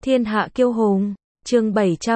Thiên hạ kiêu hùng, chương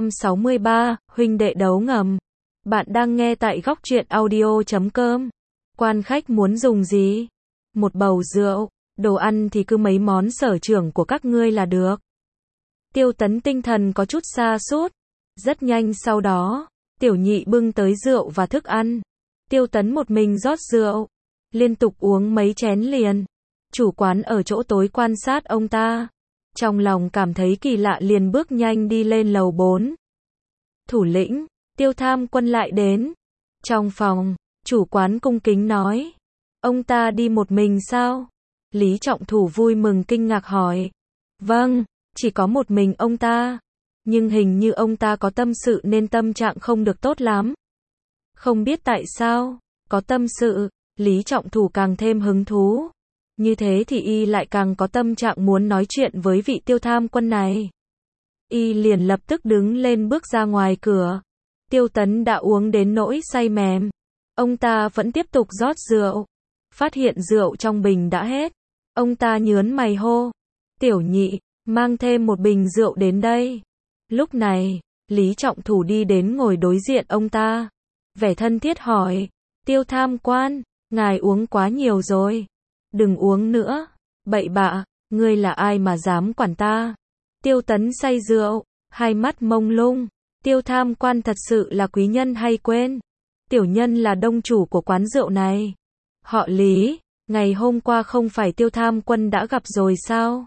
763, huynh đệ đấu ngầm. Bạn đang nghe tại góc truyện audio.com. Quan khách muốn dùng gì? Một bầu rượu, đồ ăn thì cứ mấy món sở trường của các ngươi là được. Tiêu Tấn tinh thần có chút sa sút. Rất nhanh sau đó, Tiểu Nhị bưng tới rượu và thức ăn. Tiêu Tấn một mình rót rượu, liên tục uống mấy chén liền. Chủ quán ở chỗ tối quan sát ông ta. Trong lòng cảm thấy kỳ lạ liền bước nhanh đi lên lầu 4. Thủ lĩnh, Tiêu Tham Quân lại đến. Trong phòng, chủ quán cung kính nói. Ông ta đi một mình sao? Lý Trọng Thủ vui mừng kinh ngạc hỏi. Vâng, chỉ có một mình ông ta. Nhưng hình như ông ta có tâm sự nên tâm trạng không được tốt lắm. Không biết tại sao, có tâm sự, Lý Trọng Thủ càng thêm hứng thú. Như thế thì y lại càng có tâm trạng muốn nói chuyện với vị Tiêu Tham Quân này. Y liền lập tức đứng lên bước ra ngoài cửa. Tiêu Tấn đã uống đến nỗi say mềm. Ông ta vẫn tiếp tục rót rượu. Phát hiện rượu trong bình đã hết. Ông ta nhớn mày hô. Tiểu Nhị, mang thêm một bình rượu đến đây. Lúc này, Lý Trọng Thủ đi đến ngồi đối diện ông ta. Vẻ thân thiết hỏi. Tiêu Tham Quan, ngài uống quá nhiều rồi. Đừng uống nữa. Bậy bạ, ngươi là ai mà dám quản ta? Tiêu Tấn say rượu, hai mắt mông lung. Tiêu Tham Quan thật sự là quý nhân hay quên? Tiểu nhân là đông chủ của quán rượu này. Họ Lý, ngày hôm qua không phải Tiêu Tham Quân đã gặp rồi sao?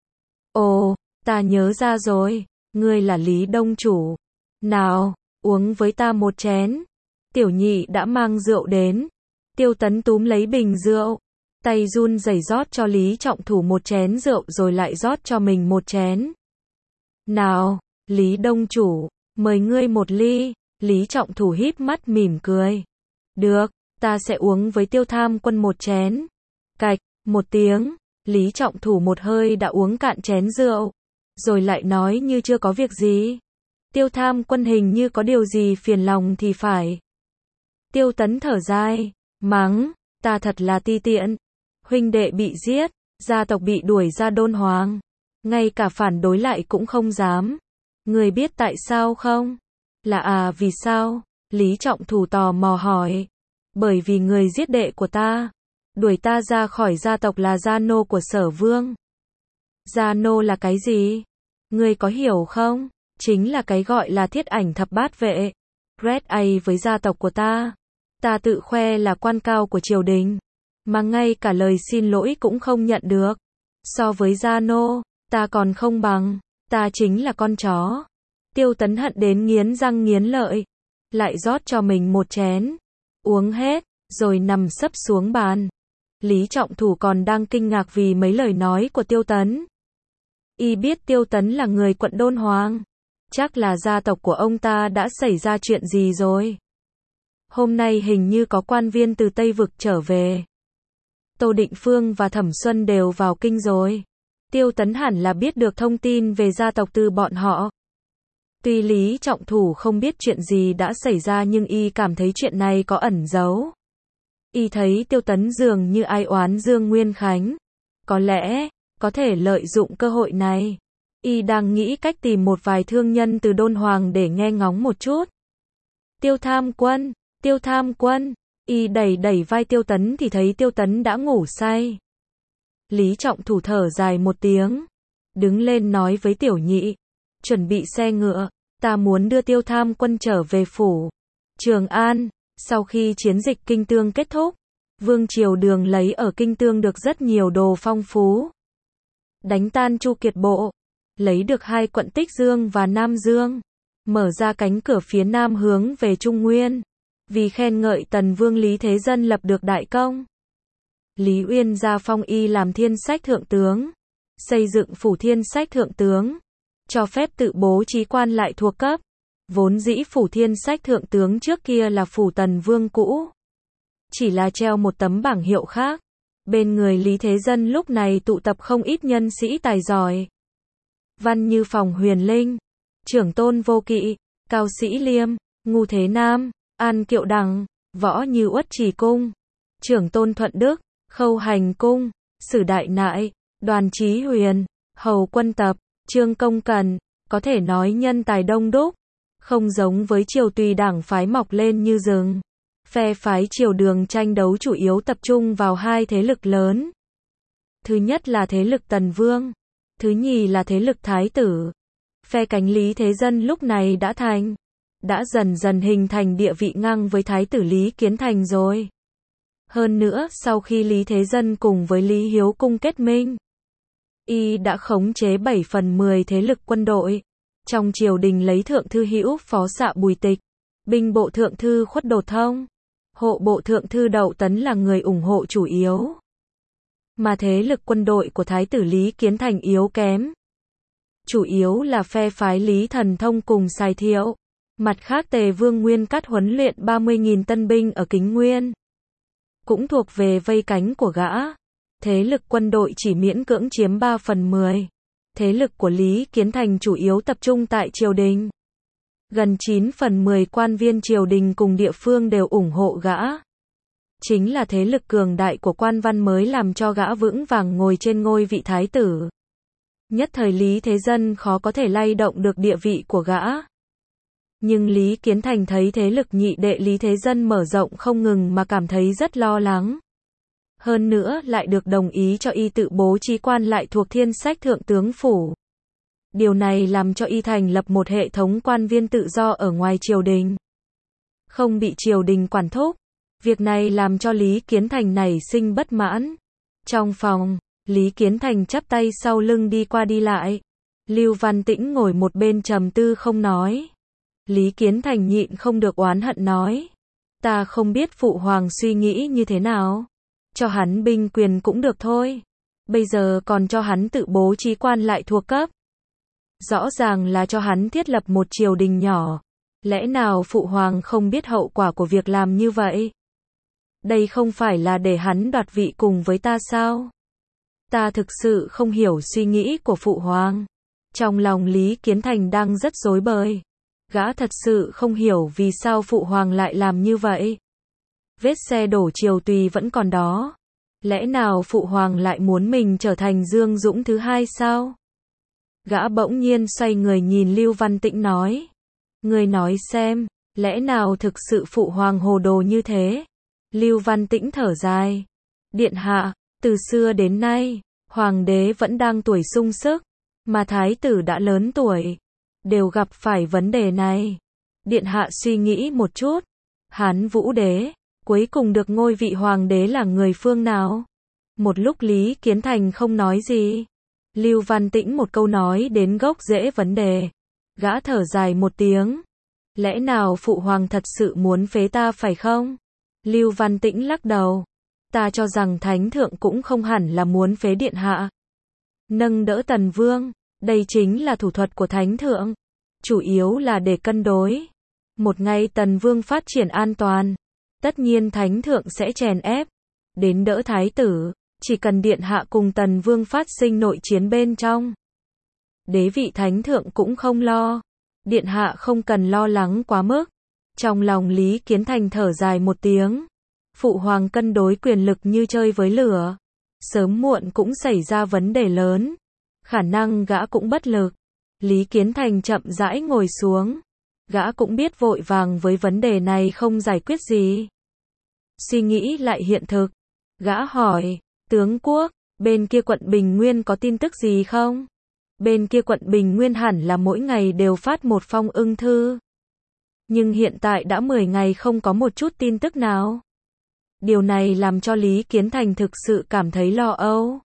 Ồ, ta nhớ ra rồi, ngươi là Lý đông chủ. Nào, uống với ta một chén. Tiểu Nhị đã mang rượu đến. Tiêu Tấn túm lấy bình rượu. Tay run rẩy rót cho Lý Trọng Thủ một chén rượu rồi lại rót cho mình một chén. Nào, Lý đông chủ, mời ngươi một ly. Lý Trọng Thủ híp mắt mỉm cười. Được, ta sẽ uống với Tiêu Tham Quân một chén. Cạch, một tiếng, Lý Trọng Thủ một hơi đã uống cạn chén rượu. Rồi lại nói như chưa có việc gì. Tiêu Tham Quân hình như có điều gì phiền lòng thì phải. Tiêu Tấn thở dài, mắng, ta thật là ti tiện. Huynh đệ bị giết, gia tộc bị đuổi ra Đôn Hoàng. Ngay cả phản đối lại cũng không dám. Người biết tại sao không? Là vì sao? Lý Trọng Thủ tò mò hỏi. Bởi vì người giết đệ của ta, đuổi ta ra khỏi gia tộc là gia nô của Sở Vương. Gia nô là cái gì? Ngươi có hiểu không? Chính là cái gọi là thiết ảnh thập bát vệ. Red A với gia tộc của ta. Ta tự khoe là quan cao của triều đình. Mà ngay cả lời xin lỗi cũng không nhận được. So với gia nô, ta còn không bằng. Ta chính là con chó. Tiêu Tấn hận đến nghiến răng nghiến lợi. Lại rót cho mình một chén. Uống hết, rồi nằm sấp xuống bàn. Lý Trọng Thủ còn đang kinh ngạc vì mấy lời nói của Tiêu Tấn. Y biết Tiêu Tấn là người quận Đôn Hoàng. Chắc là gia tộc của ông ta đã xảy ra chuyện gì rồi. Hôm nay hình như có quan viên từ Tây Vực trở về. Tô Định Phương và Thẩm Xuân đều vào kinh rồi. Tiêu Tấn hẳn là biết được thông tin về gia tộc từ bọn họ. Tuy Lý Trọng Thủ không biết chuyện gì đã xảy ra nhưng y cảm thấy chuyện này có ẩn giấu. Y thấy Tiêu Tấn dường như ai oán Dương Nguyên Khánh. Có lẽ, có thể lợi dụng cơ hội này. Y đang nghĩ cách tìm một vài thương nhân từ Đôn Hoàng để nghe ngóng một chút. Tiêu Tham Quân, Tiêu Tham Quân. Y đẩy vai Tiêu Tấn thì thấy Tiêu Tấn đã ngủ say. Lý Trọng Thủ thở dài một tiếng. Đứng lên nói với Tiểu Nhị. Chuẩn bị xe ngựa. Ta muốn đưa Tiêu Tham Quân trở về phủ Trường An. Sau khi chiến dịch Kinh Tương kết thúc, Vương Triều Đường lấy ở Kinh Tương được rất nhiều đồ phong phú. Đánh tan Chu Kiệt Bộ. Lấy được 2 quận Tích Dương và Nam Dương. Mở ra cánh cửa phía Nam hướng về Trung Nguyên. Vì khen ngợi Tần Vương Lý Thế Dân lập được đại công. Lý Uyên gia phong y làm Thiên Sách Thượng Tướng. Xây dựng phủ Thiên Sách Thượng Tướng. Cho phép tự bố trí quan lại thuộc cấp. Vốn dĩ phủ Thiên Sách Thượng Tướng trước kia là phủ Tần Vương cũ. Chỉ là treo một tấm bảng hiệu khác. Bên người Lý Thế Dân lúc này tụ tập không ít nhân sĩ tài giỏi. Văn như Phòng Huyền Linh, Trưởng Tôn Vô Kỵ, Cao Sĩ Liêm, Ngu Thế Nam, An Kiệu Đằng, Võ Như Uất Trì Cung, Trưởng Tôn Thuận Đức, Khâu Hành Cung, Sử Đại Nại, Đoàn Chí Huyền, Hầu Quân Tập, Trương Công Cần, có thể nói nhân tài đông đúc, không giống với triều tùy đảng phái mọc lên như rừng. Phe phái triều Đường tranh đấu chủ yếu tập trung vào hai thế lực lớn. Thứ nhất là thế lực Tần Vương, thứ nhì là thế lực Thái tử. Phe cánh Lý Thế Dân lúc này đã dần dần hình thành địa vị ngang với Thái tử Lý Kiến Thành rồi. Hơn nữa, sau khi Lý Thế Dân cùng với Lý Hiếu Cung kết minh, y đã khống chế 7/10 thế lực quân đội. Trong triều đình lấy thượng thư Hữu Phó Xạ Bùi Tịch, binh bộ thượng thư Khuất Đột Thông, hộ bộ thượng thư Đậu Tấn là người ủng hộ chủ yếu. Mà thế lực quân đội của Thái tử Lý Kiến Thành yếu kém. Chủ yếu là phe phái Lý Thần Thông cùng Sài Thiệu. Mặt khác Tề Vương Nguyên Cát huấn luyện 30.000 tân binh ở Kính Nguyên, cũng thuộc về vây cánh của gã. Thế lực quân đội chỉ miễn cưỡng chiếm 3/10. Thế lực của Lý Kiến Thành chủ yếu tập trung tại triều đình. Gần 9/10 quan viên triều đình cùng địa phương đều ủng hộ gã. Chính là thế lực cường đại của quan văn mới làm cho gã vững vàng ngồi trên ngôi vị thái tử. Nhất thời Lý Thế Dân khó có thể lay động được địa vị của gã. Nhưng Lý Kiến Thành thấy thế lực nhị đệ Lý Thế Dân mở rộng không ngừng mà cảm thấy rất lo lắng. Hơn nữa lại được đồng ý cho y tự bố trí quan lại thuộc Thiên Sách Thượng tướng phủ. Điều này làm cho y thành lập một hệ thống quan viên tự do ở ngoài triều đình, không bị triều đình quản thúc. Việc này làm cho Lý Kiến Thành nảy sinh bất mãn. Trong phòng, Lý Kiến Thành chắp tay sau lưng đi qua đi lại. Lưu Văn Tĩnh ngồi một bên trầm tư không nói. Lý Kiến Thành nhịn không được oán hận nói: ta không biết phụ hoàng suy nghĩ như thế nào. Cho hắn binh quyền cũng được thôi. Bây giờ còn cho hắn tự bố trí quan lại thuộc cấp. Rõ ràng là cho hắn thiết lập một triều đình nhỏ. Lẽ nào phụ hoàng không biết hậu quả của việc làm như vậy? Đây không phải là để hắn đoạt vị cùng với ta sao? Ta thực sự không hiểu suy nghĩ của phụ hoàng. Trong lòng Lý Kiến Thành đang rất rối bời. Gã thật sự không hiểu vì sao phụ hoàng lại làm như vậy. Vết xe đổ triều tùy vẫn còn đó. Lẽ nào phụ hoàng lại muốn mình trở thành Dương Dũng thứ hai sao? Gã bỗng nhiên xoay người nhìn Lưu Văn Tĩnh nói: ngươi nói xem, lẽ nào thực sự phụ hoàng hồ đồ như thế? Lưu Văn Tĩnh thở dài: điện hạ, từ xưa đến nay, hoàng đế vẫn đang tuổi sung sức, mà thái tử đã lớn tuổi, đều gặp phải vấn đề này. Điện hạ suy nghĩ một chút, Hán Vũ đế, cuối cùng được ngôi vị hoàng đế là người phương nào? Một lúc Lý Kiến Thành không nói gì. Lưu Văn Tĩnh một câu nói đến gốc rễ vấn đề. Gã thở dài một tiếng. Lẽ nào phụ hoàng thật sự muốn phế ta phải không? Lưu Văn Tĩnh lắc đầu. Ta cho rằng thánh thượng cũng không hẳn là muốn phế điện hạ. Nâng đỡ Tần Vương, đây chính là thủ thuật của thánh thượng. Chủ yếu là để cân đối. Một ngày Tần Vương phát triển an toàn, tất nhiên thánh thượng sẽ chèn ép đến đỡ thái tử. Chỉ cần điện hạ cùng Tần Vương phát sinh nội chiến bên trong, đế vị thánh thượng cũng không lo. Điện hạ không cần lo lắng quá mức. Trong lòng Lý Kiến Thành thở dài một tiếng. Phụ hoàng cân đối quyền lực như chơi với lửa, sớm muộn cũng xảy ra vấn đề lớn. Khả năng gã cũng bất lực. Lý Kiến Thành chậm rãi ngồi xuống. Gã cũng biết vội vàng với vấn đề này không giải quyết gì. Suy nghĩ lại hiện thực, gã hỏi: tướng quốc, bên kia quận Bình Nguyên có tin tức gì không? Bên kia quận Bình Nguyên hẳn là mỗi ngày đều phát một phong ưng thư. Nhưng hiện tại đã 10 ngày không có một chút tin tức nào. Điều này làm cho Lý Kiến Thành thực sự cảm thấy lo âu.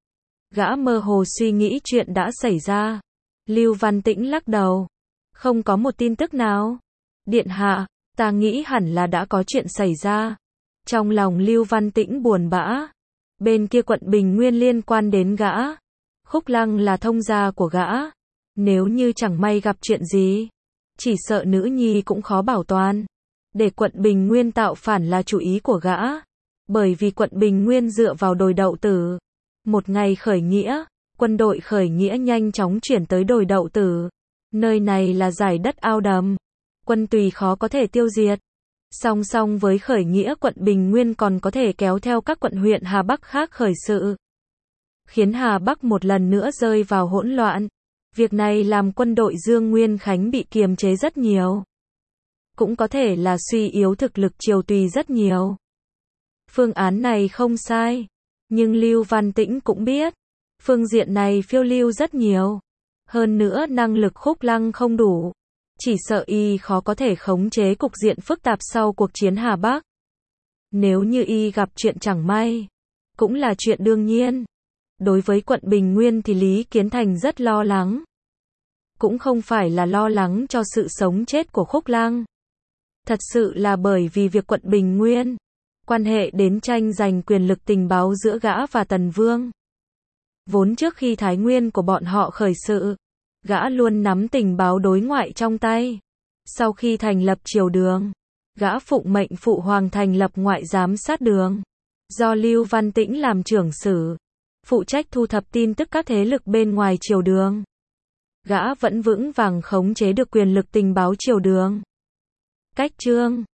Gã mơ hồ suy nghĩ chuyện đã xảy ra. Lưu Văn Tĩnh lắc đầu. Không có một tin tức nào. Điện hạ, ta nghĩ hẳn là đã có chuyện xảy ra. Trong lòng Lưu Văn Tĩnh buồn bã. Bên kia quận Bình Nguyên liên quan đến gã. Khúc Lăng là thông gia của gã. Nếu như chẳng may gặp chuyện gì, chỉ sợ nữ nhi cũng khó bảo toàn. Để quận Bình Nguyên tạo phản là chủ ý của gã. Bởi vì quận Bình Nguyên dựa vào đồi Đậu Tử. Một ngày khởi nghĩa, quân đội khởi nghĩa nhanh chóng chuyển tới đồi Đậu Tử. Nơi này là dải đất ao đầm. Quân Tùy khó có thể tiêu diệt. Song song với khởi nghĩa quận Bình Nguyên còn có thể kéo theo các quận huyện Hà Bắc khác khởi sự, khiến Hà Bắc một lần nữa rơi vào hỗn loạn. Việc này làm quân đội Dương Nguyên Khánh bị kiềm chế rất nhiều. Cũng có thể là suy yếu thực lực Triều Tùy rất nhiều. Phương án này không sai. Nhưng Lưu Văn Tĩnh cũng biết, phương diện này phiêu lưu rất nhiều. Hơn nữa năng lực Khúc Lăng không đủ. Chỉ sợ y khó có thể khống chế cục diện phức tạp sau cuộc chiến Hà Bắc. Nếu như y gặp chuyện chẳng may, cũng là chuyện đương nhiên. Đối với quận Bình Nguyên thì Lý Kiến Thành rất lo lắng. Cũng không phải là lo lắng cho sự sống chết của Khúc Lăng. Thật sự là bởi vì việc quận Bình Nguyên, quan hệ đến tranh giành quyền lực tình báo giữa gã và Tần Vương. Vốn trước khi Thái Nguyên của bọn họ khởi sự, gã luôn nắm tình báo đối ngoại trong tay. Sau khi thành lập triều đường, gã phụng mệnh phụ hoàng thành lập ngoại giám sát đường. Do Lưu Văn Tĩnh làm trưởng sử, phụ trách thu thập tin tức các thế lực bên ngoài triều đường. Gã vẫn vững vàng khống chế được quyền lực tình báo triều đường. Cách chương